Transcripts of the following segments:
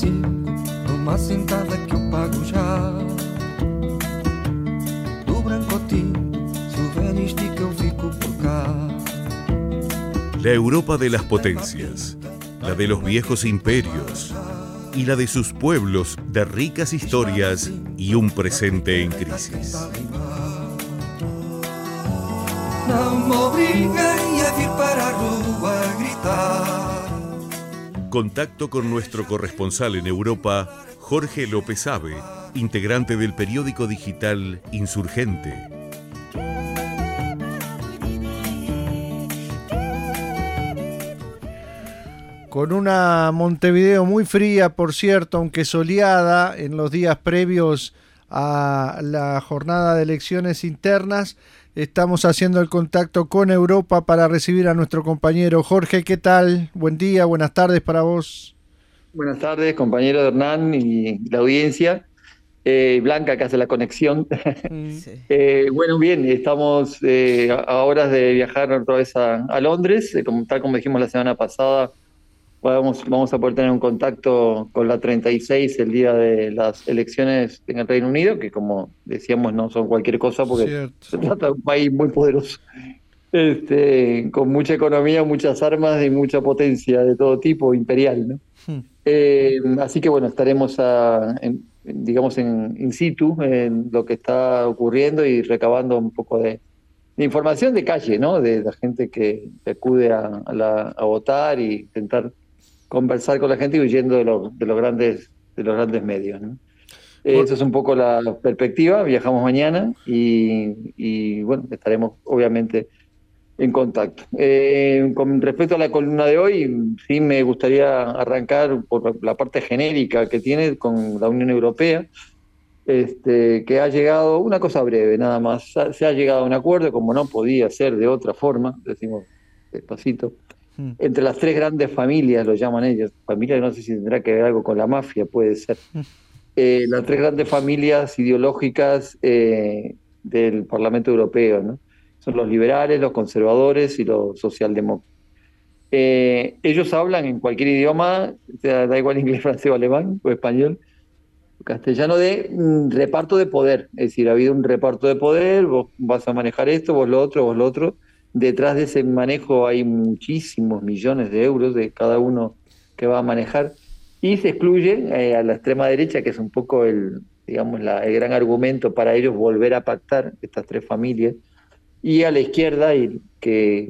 35, numa sentada que eu pago já. Do branco tinto, se o velho estica eu fico por cá. La Europa de las potencias, la de los viejos imperios y la de sus pueblos de ricas historias y un presente en crisis. Não me obriguem a vir para a rua a gritar. Contacto con nuestro corresponsal en Europa, Jorge López Abe, integrante del periódico digital Insurgente. Con una Montevideo muy fría, por cierto, aunque soleada en los días previos a la jornada de elecciones internas, estamos haciendo el contacto con Europa para recibir a nuestro compañero Jorge. ¿Qué tal? Buen día, buenas tardes para vos. Buenas tardes, compañero Hernán y la audiencia. Blanca, que hace la conexión. Sí. Bueno, bien, estamos a horas de viajar otra vez a Londres. Tal como dijimos la semana pasada, vamos a poder tener un contacto con la 36 el día de las elecciones en el Reino Unido, que como decíamos no son cualquier cosa porque Cierto. se trata de un país muy poderoso, con mucha economía, muchas armas y mucha potencia de todo tipo, imperial, ¿no? Así que bueno, estaremos in situ en lo que está ocurriendo y recabando un poco de información de calle, ¿no? De la gente que acude a votar y intentar conversar con la gente y huyendo de los grandes medios, ¿no? Esa es un poco la perspectiva. Viajamos mañana y bueno, estaremos obviamente en contacto. Con respecto a la columna de hoy, sí me gustaría arrancar por la parte genérica que tiene con la Unión Europea, que ha llegado, una cosa breve nada más, se ha llegado a un acuerdo, como no podía ser de otra forma, decimos despacito, entre las tres grandes familias, lo llaman ellos, familias, no sé si tendrá que ver algo con la mafia, puede ser, las tres grandes familias ideológicas del Parlamento Europeo, ¿no? Son los liberales, los conservadores y los socialdemócratas. Ellos hablan en cualquier idioma, o sea, da igual inglés, francés o alemán o español, castellano, de reparto de poder. Es decir, ha habido un reparto de poder, vos vas a manejar esto, vos lo otro, vos lo otro. Detrás de ese manejo hay muchísimos millones de euros de cada uno que va a manejar. Y se excluye a la extrema derecha, que es un poco el gran argumento para ellos volver a pactar estas tres familias, y a la izquierda, que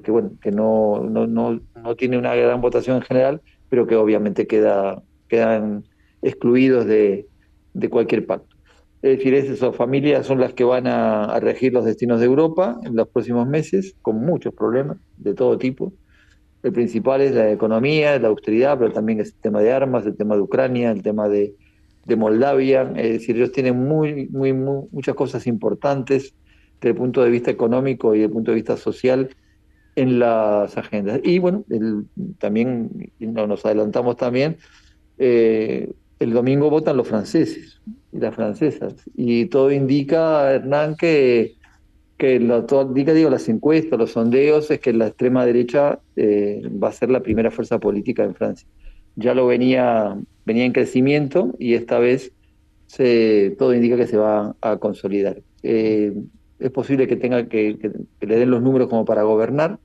no tiene una gran votación en general, pero que obviamente quedan excluidos de cualquier pacto. Es decir, esas familias son las que van a regir los destinos de Europa en los próximos meses, con muchos problemas de todo tipo. El principal es la economía, la austeridad, pero también el tema de armas, el tema de Ucrania, el tema de Moldavia. Es decir, ellos tienen muchas cosas importantes desde el punto de vista económico y desde el punto de vista social en las agendas. Y bueno, también nos adelantamos también, el domingo votan los franceses y las francesas, y todo indica, Hernán, todo indica, las encuestas, los sondeos, es que la extrema derecha va a ser la primera fuerza política en Francia. Ya lo venía en crecimiento y esta vez todo indica que se va a consolidar. Es posible que tenga que le den los números como para gobernar,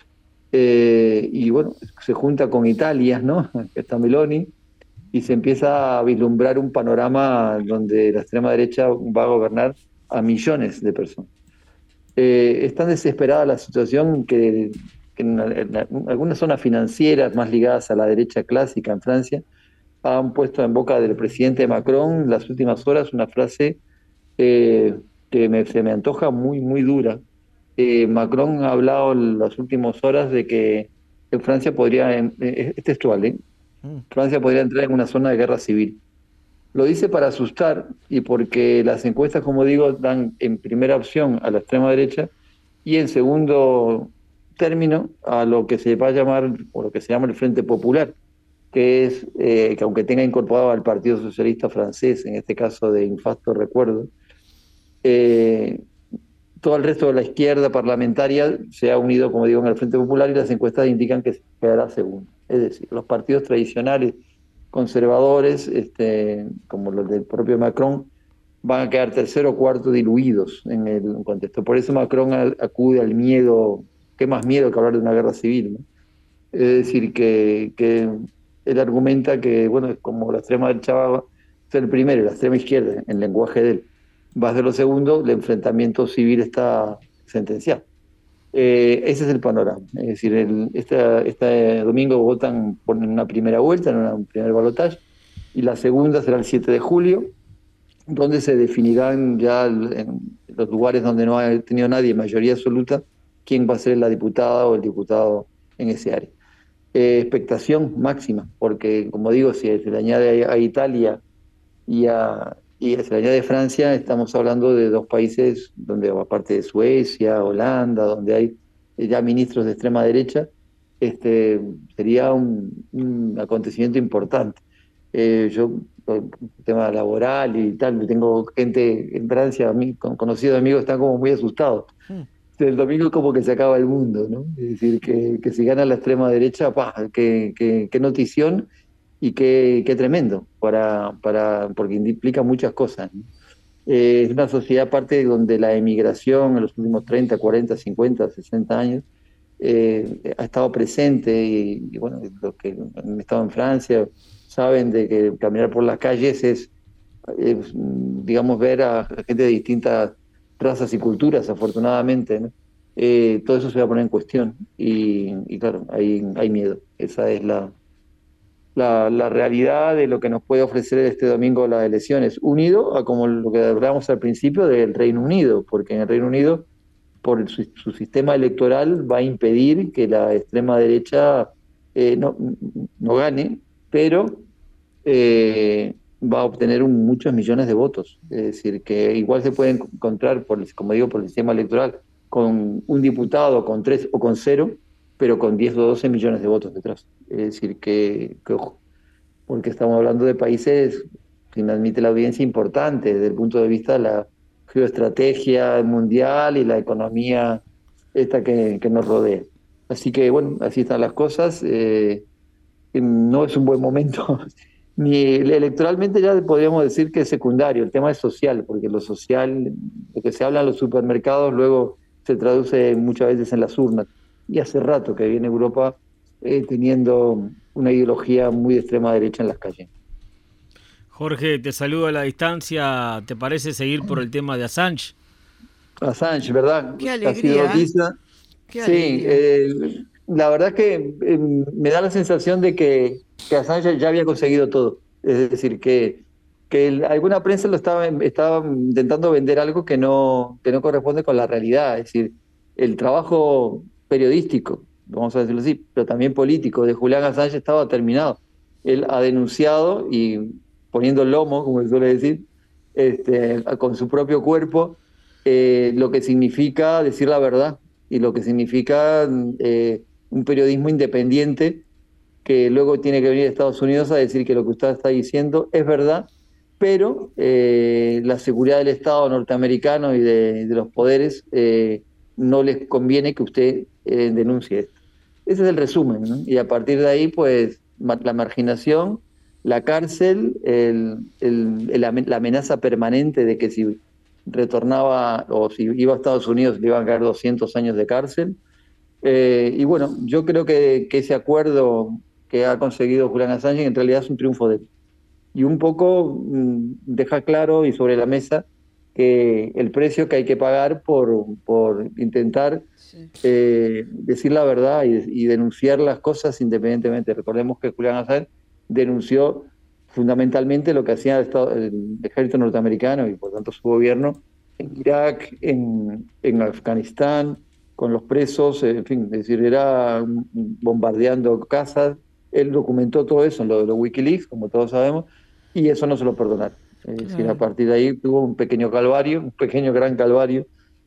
y bueno, se junta con Italia, ¿no? Que está Meloni, y se empieza a vislumbrar un panorama donde la extrema derecha va a gobernar a millones de personas. Es tan desesperada la situación que en algunas zonas financieras más ligadas a la derecha clásica en Francia han puesto en boca del presidente Macron en las últimas horas una frase que se me antoja muy, muy dura. Macron ha hablado en las últimas horas de que en Francia podría, es textual, Francia podría entrar en una zona de guerra civil. Lo dice para asustar y porque las encuestas, como digo, dan en primera opción a la extrema derecha y en segundo término a lo que se va a llamar, o lo que se llama el Frente Popular, que es, que aunque tenga incorporado al Partido Socialista francés, en este caso de infausto recuerdo, todo el resto de la izquierda parlamentaria se ha unido, como digo, en el Frente Popular, y las encuestas indican que se quedará segundo. Es decir, los partidos tradicionales conservadores, como los del propio Macron, van a quedar tercero o cuarto diluidos en el contexto. Por eso Macron acude al miedo, qué más miedo que hablar de una guerra civil, ¿no? Es decir, que él argumenta que, bueno, como la extrema derecha va a ser el primero y la extrema izquierda, en lenguaje de él, va a ser lo segundo, el enfrentamiento civil está sentenciado. Ese es el panorama. Es decir, este domingo votan por una primera vuelta, en un primer balotaje, y la segunda será el 7 de julio, donde se definirán ya en los lugares donde no ha tenido nadie mayoría absoluta quién va a ser la diputada o el diputado en ese área. Expectación máxima, porque como digo, si se le añade a Italia y se le añade Francia, estamos hablando de dos países donde, aparte de Suecia, Holanda, donde hay ya ministros de extrema derecha, sería un acontecimiento importante. Yo, el tema laboral y tal, tengo gente en Francia, conocidos amigos, están como muy asustados. El domingo es como que se acaba el mundo, ¿no? Es decir, que si gana la extrema derecha, ¡pah! Qué notición y qué tremendo, porque implica muchas cosas, ¿no? Es una sociedad aparte donde la emigración en los últimos 30, 40, 50, 60 años ha estado presente y bueno, los que han estado en Francia saben de que caminar por las calles es digamos, ver a gente de distintas razas y culturas, afortunadamente, ¿no? Todo eso se va a poner en cuestión y claro, hay miedo. Esa es la realidad de lo que nos puede ofrecer este domingo las elecciones, unido a como lo que hablábamos al principio del Reino Unido, porque en el Reino Unido, por su sistema electoral, va a impedir que la extrema derecha no gane, pero va a obtener muchos millones de votos. Es decir, que igual se pueden encontrar, como digo, por el sistema electoral, con un diputado, con 3 o con 0, pero con 10 o 12 millones de votos detrás. Es decir, que ojo, porque estamos hablando de países, si me admite la audiencia, importantes desde el punto de vista de la geoestrategia mundial y la economía esta que nos rodea. Así que, bueno, así están las cosas. No es un buen momento, ni electoralmente ya podríamos decir que es secundario, el tema es social, porque lo social, lo que se habla en los supermercados, luego se traduce muchas veces en las urnas. Y hace rato que viene Europa teniendo una ideología muy de extrema derecha en las calles. Jorge, te saludo a la distancia. ¿Te parece seguir por el tema de Assange? Assange, ¿verdad? Qué Ha sido alegría. noticia. Qué Sí, alegría. la verdad que me da la sensación de que Assange ya había conseguido todo. Es decir, que alguna prensa estaba intentando vender algo que no corresponde con la realidad. Es decir, el trabajo periodístico, vamos a decirlo así, pero también político de Julian Assange estaba terminado. Él ha denunciado y poniendo el lomo, como se suele decir, con su propio cuerpo, lo que significa decir la verdad y lo que significa un periodismo independiente que luego tiene que venir a Estados Unidos a decir que lo que usted está diciendo es verdad, pero la seguridad del Estado norteamericano y de los poderes no les conviene que usted denuncie esto. Ese es el resumen, ¿no? Y a partir de ahí, pues, la marginación, la cárcel, la amenaza permanente de que si retornaba o si iba a Estados Unidos le iban a caer 200 años de cárcel. Y bueno, yo creo que ese acuerdo que ha conseguido Julian Assange en realidad es un triunfo de él. Y un poco deja claro y sobre la mesa que el precio que hay que pagar por intentar decir la verdad y denunciar las cosas independientemente. Recordemos que Julian Assange denunció fundamentalmente lo que hacía el ejército norteamericano y por tanto su gobierno en Irak, en Afganistán, con los presos, en fin, es decir, era bombardeando casas. Él documentó todo eso en lo de los Wikileaks, como todos sabemos, y eso no se lo perdonaron. Es decir, a partir de ahí tuvo un pequeño calvario, un pequeño gran calvario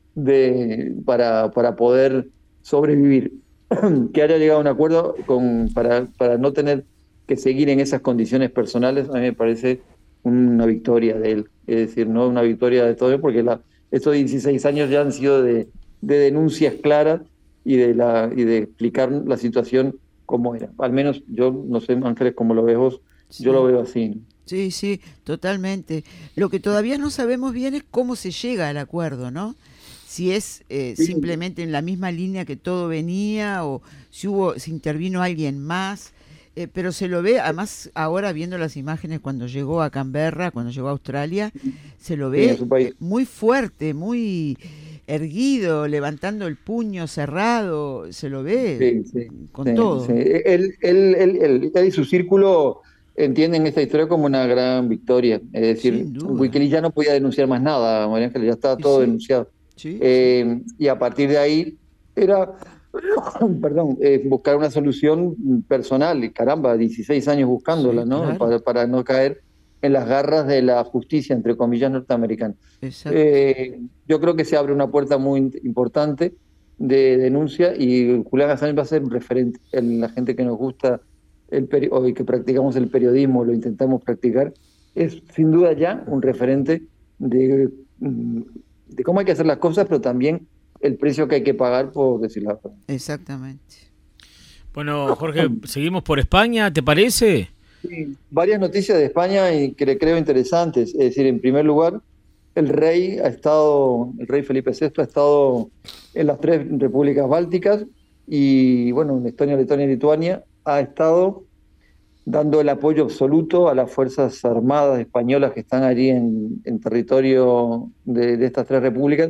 para poder sobrevivir. Que haya llegado a un acuerdo para no tener que seguir en esas condiciones personales, a mí me parece una victoria de él. Es decir, no una victoria de todo, porque estos 16 años ya han sido de denuncias claras y de explicar la situación como era. Al menos yo no sé, Ángeles, cómo lo ves vos, Yo lo veo así. Sí, sí, totalmente. Lo que todavía no sabemos bien es cómo se llega al acuerdo, ¿no? Si es Sí. simplemente en la misma línea que todo venía o si intervino alguien más. Pero se lo ve, además ahora viendo las imágenes cuando llegó a Canberra, cuando llegó a Australia, se lo Sí, en ve su país. muy fuerte, muy erguido, levantando el puño cerrado, se lo ve Sí, sí, con sí, sí. todo, Él y su círculo entienden esta historia como una gran victoria. Es decir, sin duda. Wikileaks ya no podía denunciar más nada, María Ángeles, ya estaba Y todo sí, denunciado. sí, sí, Y a partir de ahí era, perdón, buscar una solución personal. Y caramba, 16 años sí, buscándola, ¿no? claro, Para no caer en las garras de la justicia, entre comillas, norteamericana. exacto. Yo creo que se abre una puerta muy importante de denuncia y Julián Assange va a ser un referente. La gente que nos gusta o que practicamos el periodismo, lo intentamos practicar, es sin duda ya un referente de, de cómo hay que hacer las cosas, pero también el precio que hay que pagar por decir la verdad. Exactamente. Bueno, Jorge, seguimos por España, ¿te parece? Sí, varias noticias de España y que creo interesantes. Es decir, en primer lugar, el rey Felipe VI ha estado en las 3 repúblicas bálticas y, bueno, en Estonia, Letonia y Lituania, ha estado dando el apoyo absoluto a las Fuerzas Armadas españolas que están allí en territorio de estas 3 repúblicas,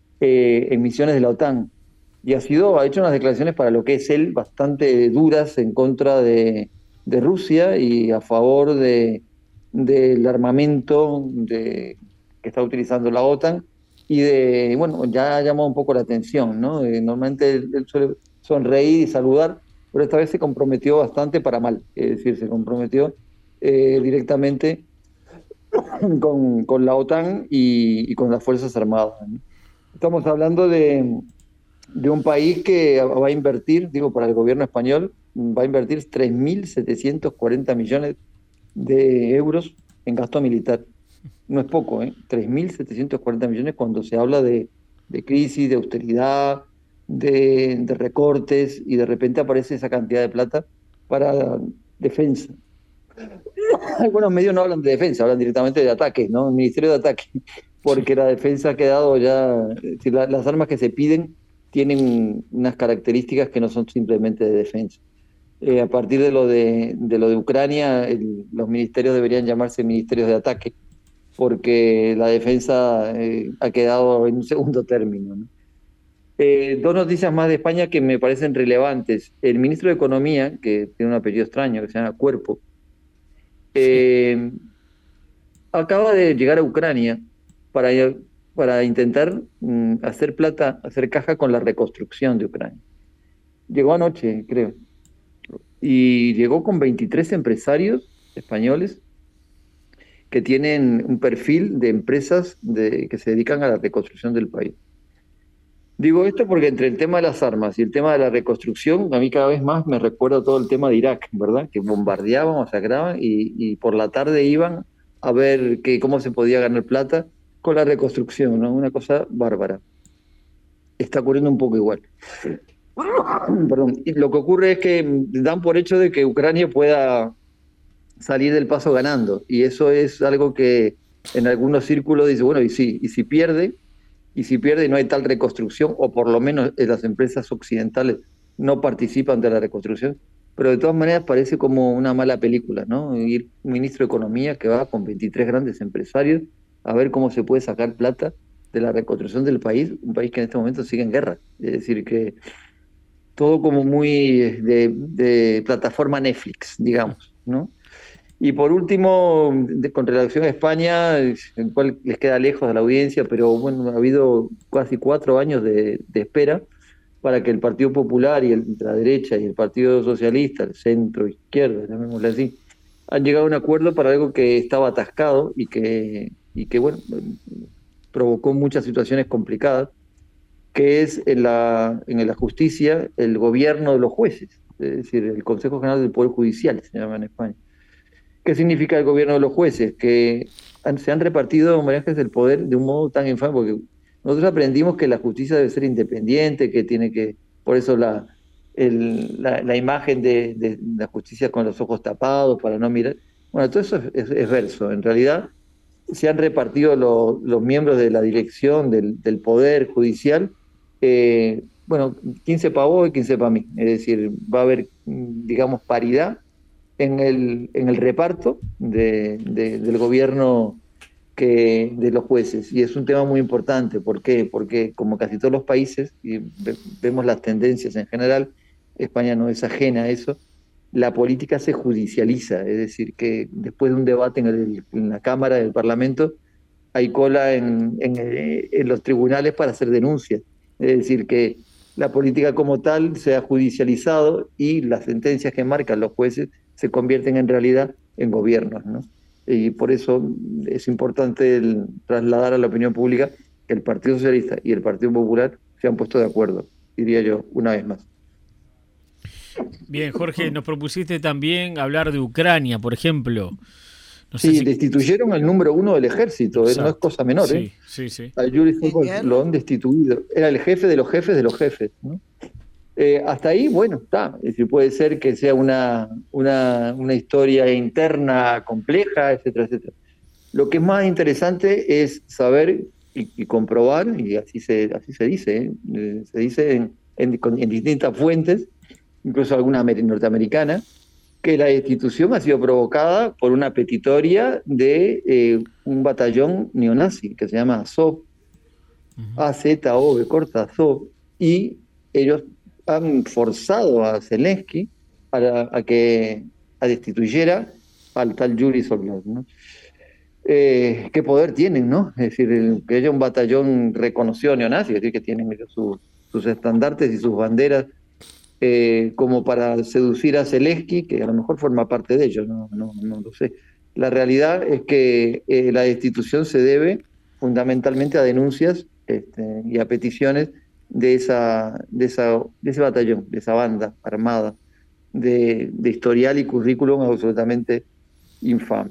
en misiones de la OTAN. Y ha hecho unas declaraciones para lo que es él bastante duras en contra de Rusia y a favor del armamento que está utilizando la OTAN. Bueno, ya ha llamado un poco la atención, ¿no? Normalmente él suele sonreír y saludar, pero esta vez se comprometió bastante para mal, es decir, se comprometió directamente con la OTAN y con las Fuerzas Armadas, ¿no? Estamos hablando de un país que va a invertir, digo, para el gobierno español, va a invertir 3.740 millones de euros en gasto militar. No es poco, ¿eh? 3.740 millones cuando se habla de crisis, de austeridad, de recortes, y de repente aparece esa cantidad de plata para defensa. Algunos medios no hablan de defensa, hablan directamente de ataque, ¿no? El Ministerio de Ataque, porque la defensa ha quedado ya, es decir, las armas que se piden tienen unas características que no son simplemente de defensa. A partir de lo de Ucrania, los ministerios deberían llamarse ministerios de ataque, porque la defensa ha quedado en un segundo término, ¿no? 2 noticias más de España que me parecen relevantes. El ministro de Economía, que tiene un apellido extraño, que se llama Cuerpo, Sí. eh, acaba de llegar a Ucrania para, para intentar hacer plata, hacer caja con la reconstrucción de Ucrania. Llegó anoche, creo, y llegó con 23 empresarios españoles que tienen un perfil de empresas que se dedican a la reconstrucción del país. Digo esto porque entre el tema de las armas y el tema de la reconstrucción, a mí cada vez más me recuerda todo el tema de Irak, ¿verdad? Que bombardeaban, masacraban y por la tarde iban a ver cómo se podía ganar plata con la reconstrucción, ¿no? Una cosa bárbara. Está ocurriendo un poco igual. Perdón. Y lo que ocurre es que dan por hecho de que Ucrania pueda salir del paso ganando, y eso es algo que en algunos círculos dice, bueno, y si pierde, y no hay tal reconstrucción, o por lo menos las empresas occidentales no participan de la reconstrucción, pero de todas maneras parece como una mala película, ¿no? Ir un ministro de Economía que va con 23 grandes empresarios a ver cómo se puede sacar plata de la reconstrucción del país, un país que en este momento sigue en guerra. Es decir, que todo como muy de plataforma Netflix, digamos, ¿no? Y por último, con relación a España, el cual les queda lejos a la audiencia, pero bueno, ha habido casi 4 años de espera para que el Partido Popular y la derecha y el Partido Socialista, el centro izquierda, llamémosle así, han llegado a un acuerdo para algo que estaba atascado y que bueno, provocó muchas situaciones complicadas, que es en la justicia el gobierno de los jueces, es decir, el Consejo General del Poder Judicial, se llama en España. ¿Qué significa el gobierno de los jueces? Que se han repartido, María Ángeles, el poder de un modo tan infame, porque nosotros aprendimos que la justicia debe ser independiente, que tiene que, por eso la imagen de la justicia con los ojos tapados, para no mirar, Bueno, todo eso es verso. En realidad se han repartido los miembros de la dirección del Poder Judicial, bueno, 15 para vos y 15 para mí. Es decir, va a haber, digamos, paridad en el reparto del gobierno de los jueces. Y es un tema muy importante. ¿Por qué? Porque como casi todos los países, y vemos las tendencias en general, España no es ajena a eso, la política se judicializa. Es decir, que después de un debate en la Cámara del Parlamento, hay cola en los tribunales para hacer denuncias. Es decir, que la política como tal se ha judicializado y las sentencias que marcan los jueces se convierten en realidad en gobiernos, ¿no? Y por eso es importante trasladar a la opinión pública que el Partido Socialista y el Partido Popular se han puesto de acuerdo, diría yo, una vez más. Bien, Jorge, nos propusiste también hablar de Ucrania, por ejemplo. No sé Sí, si... destituyeron al número 1 del ejército, no es cosa menor. Sí, sí, sí. A Yuri Sokol lo han destituido. Era el jefe de los jefes de los jefes, ¿no? Hasta ahí, bueno, está. Es decir, puede ser que sea una historia interna compleja, etcétera, etcétera. Lo que es más interesante es saber y comprobar, y así se dice, se dice en distintas fuentes, incluso alguna norteamericana, que la destitución ha sido provocada por una petitoria de un batallón neonazi que se llama Azov, AZOV, corta Azov, y ellos han forzado a Zelensky a destituyera al tal Yuri Sokol, ¿no? ¿Qué poder tienen, no? Es decir, que haya un batallón reconocido neonazi, es decir, que tienen sus estandartes y sus banderas, como para seducir a Zelensky, que a lo mejor forma parte de ellos, no lo sé. La realidad es que la destitución se debe fundamentalmente a denuncias y a peticiones de ese batallón, de esa banda armada, de historial y currículum absolutamente infame.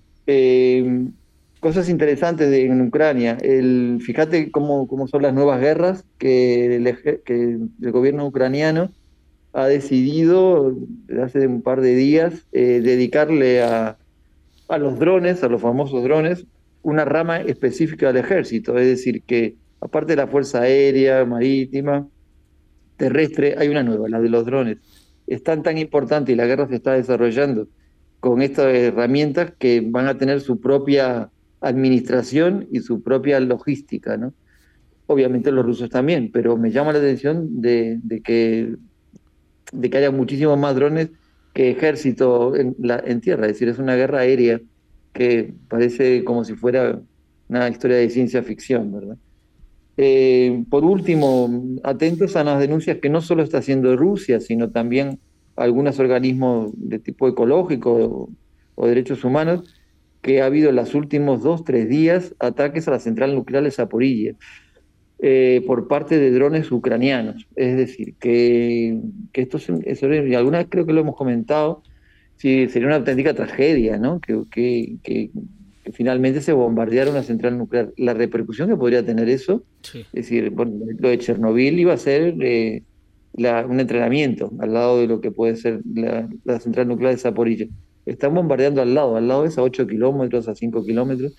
Cosas interesantes en Ucrania. Fíjate cómo son las nuevas guerras que el gobierno ucraniano ha decidido desde hace un par de días dedicarle a los drones, a los famosos drones, una rama específica del ejército. Es decir, que aparte de la fuerza aérea, marítima, terrestre, hay una nueva, la de los drones. Es tan importante y la guerra se está desarrollando con estas herramientas que van a tener su propia administración y su propia logística, ¿no? Obviamente los rusos también, pero me llama la atención de que haya muchísimos más drones que ejército en tierra. Es decir, es una guerra aérea que parece como si fuera una historia de ciencia ficción, ¿verdad? Por último, atentos a las denuncias que no solo está haciendo Rusia, sino también algunos organismos de tipo ecológico o derechos humanos, que ha habido en los últimos 2-3 días ataques a la central nuclear de Zaporilla por parte de drones ucranianos. Es decir, que esto y alguna vez creo que lo hemos comentado, sí, sería una auténtica tragedia, ¿no? Que finalmente se bombardeara una central nuclear. La repercusión que podría tener eso, sí. Es decir, bueno, lo de Chernobyl iba a ser un entrenamiento al lado de lo que puede ser la central nuclear de Zaporilla. Están bombardeando al lado de esa 8 kilómetros, a 5 kilómetros,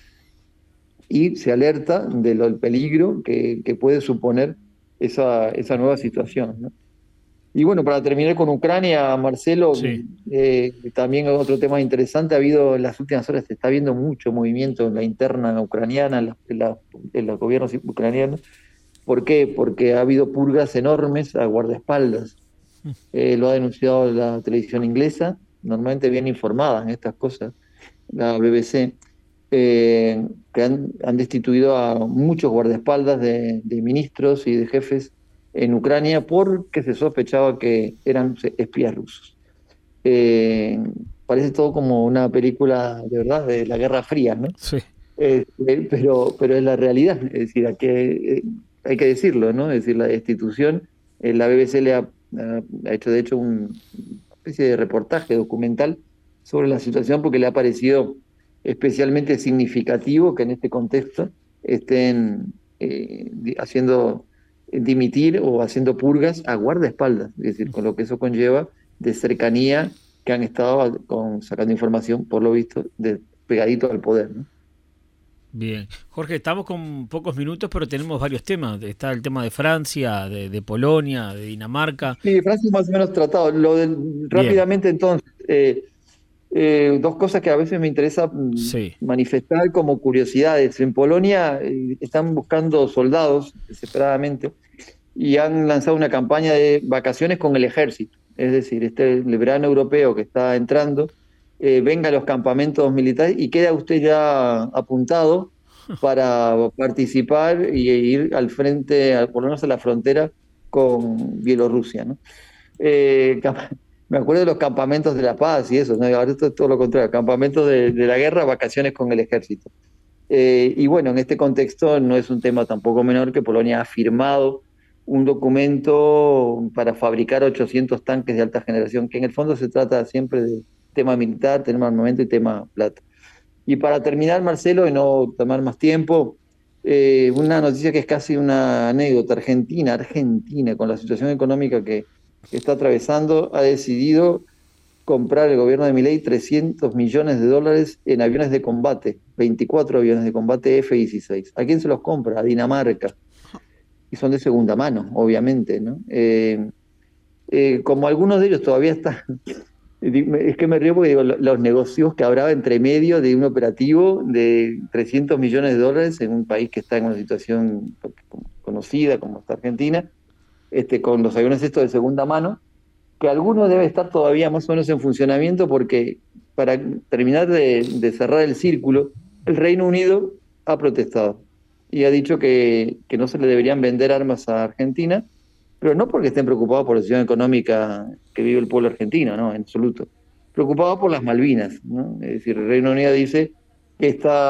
y se alerta del peligro que puede suponer esa nueva situación, ¿no? Y bueno, para terminar con Ucrania, Marcelo, sí. También otro tema interesante, ha habido en las últimas horas, se está viendo mucho movimiento en la interna ucraniana, en los gobiernos ucranianos. ¿Por qué? Porque ha habido purgas enormes a guardaespaldas. Lo ha denunciado la televisión inglesa, normalmente bien informada en estas cosas, la BBC, que han destituido a muchos guardaespaldas de ministros y de jefes en Ucrania porque se sospechaba que eran espías rusos. Parece todo como una película de verdad de la Guerra Fría, ¿no? Sí. Pero es la realidad, es decir, hay que decirlo, ¿no? Es decir, la destitución, la BBC le ha hecho de hecho una especie de reportaje documental sobre la situación porque le ha parecido especialmente significativo que en este contexto estén haciendo dimitir o haciendo purgas a guardaespaldas, es decir, con lo que eso conlleva de cercanía que han estado sacando información, por lo visto, pegadito al poder, ¿no? Bien. Jorge, estamos con pocos minutos, pero tenemos varios temas. Está el tema de Francia, de Polonia, de Dinamarca. Sí, Francia más o menos tratado. Rápidamente, entonces, dos cosas que a veces me interesa Sí. manifestar como curiosidades. En Polonia están buscando soldados desesperadamente y han lanzado una campaña de vacaciones con el ejército. Es decir, el verano europeo que está entrando, venga a los campamentos militares y queda usted ya apuntado para participar y ir al frente, por lo menos a la frontera con Bielorrusia, ¿no? Me acuerdo de los campamentos de la paz y eso, ¿no? Ahora esto es todo lo contrario, campamentos de la guerra, vacaciones con el ejército. Y bueno, en este contexto no es un tema tampoco menor que Polonia ha firmado un documento para fabricar 800 tanques de alta generación, que en el fondo se trata siempre de tema militar, tema armamento y tema plata. Y para terminar, Marcelo, y no tomar más tiempo, una noticia que es casi una anécdota. Argentina, con la situación económica que está atravesando, ha decidido comprar el gobierno de Milei $300 millones en aviones de combate, 24 aviones de combate F-16. ¿A quién se los compra? A Dinamarca. Y son de segunda mano, obviamente, ¿no? Como algunos de ellos todavía están... Es que me río porque digo, los negocios que habrá entre medio de un operativo de $300 millones en un país que está en una situación conocida como está Argentina, con los aviones estos de segunda mano, que alguno debe estar todavía más o menos en funcionamiento porque para terminar de cerrar el círculo, el Reino Unido ha protestado y ha dicho que no se le deberían vender armas a Argentina, pero no porque estén preocupados por la situación económica que vive el pueblo argentino, no, en absoluto. Preocupados por las Malvinas, ¿no? Es decir, el Reino Unido dice que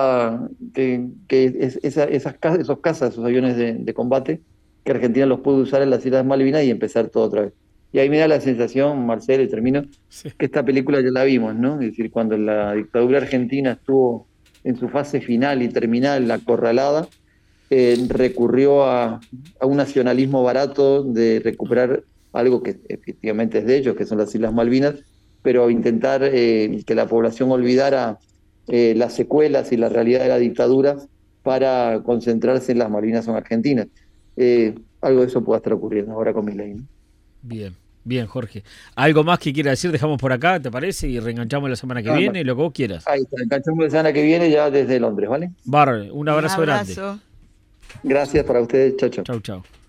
esos cazas, esos aviones de combate, que Argentina los puede usar en las Islas Malvinas y empezar todo otra vez. Y ahí me da la sensación, Marcelo, y termino, Sí. que esta película ya la vimos, ¿no? Es decir, cuando la dictadura argentina estuvo en su fase final y terminal, acorralada, recurrió a un nacionalismo barato de recuperar algo que efectivamente es de ellos, que son las Islas Malvinas, pero intentar que la población olvidara las secuelas y la realidad de la dictadura para concentrarse en las Malvinas son argentinas. Algo de eso puede estar ocurriendo ahora con Milei, ¿no? Bien, bien, Jorge. ¿Algo más que quiera decir? Dejamos por acá, ¿te parece? Y reenganchamos la semana que viene, lo que vos quieras. Ahí está, enganchamos la semana que viene ya desde Londres, ¿vale? Un abrazo grande. Gracias para ustedes, chao, chao. Chau, chau.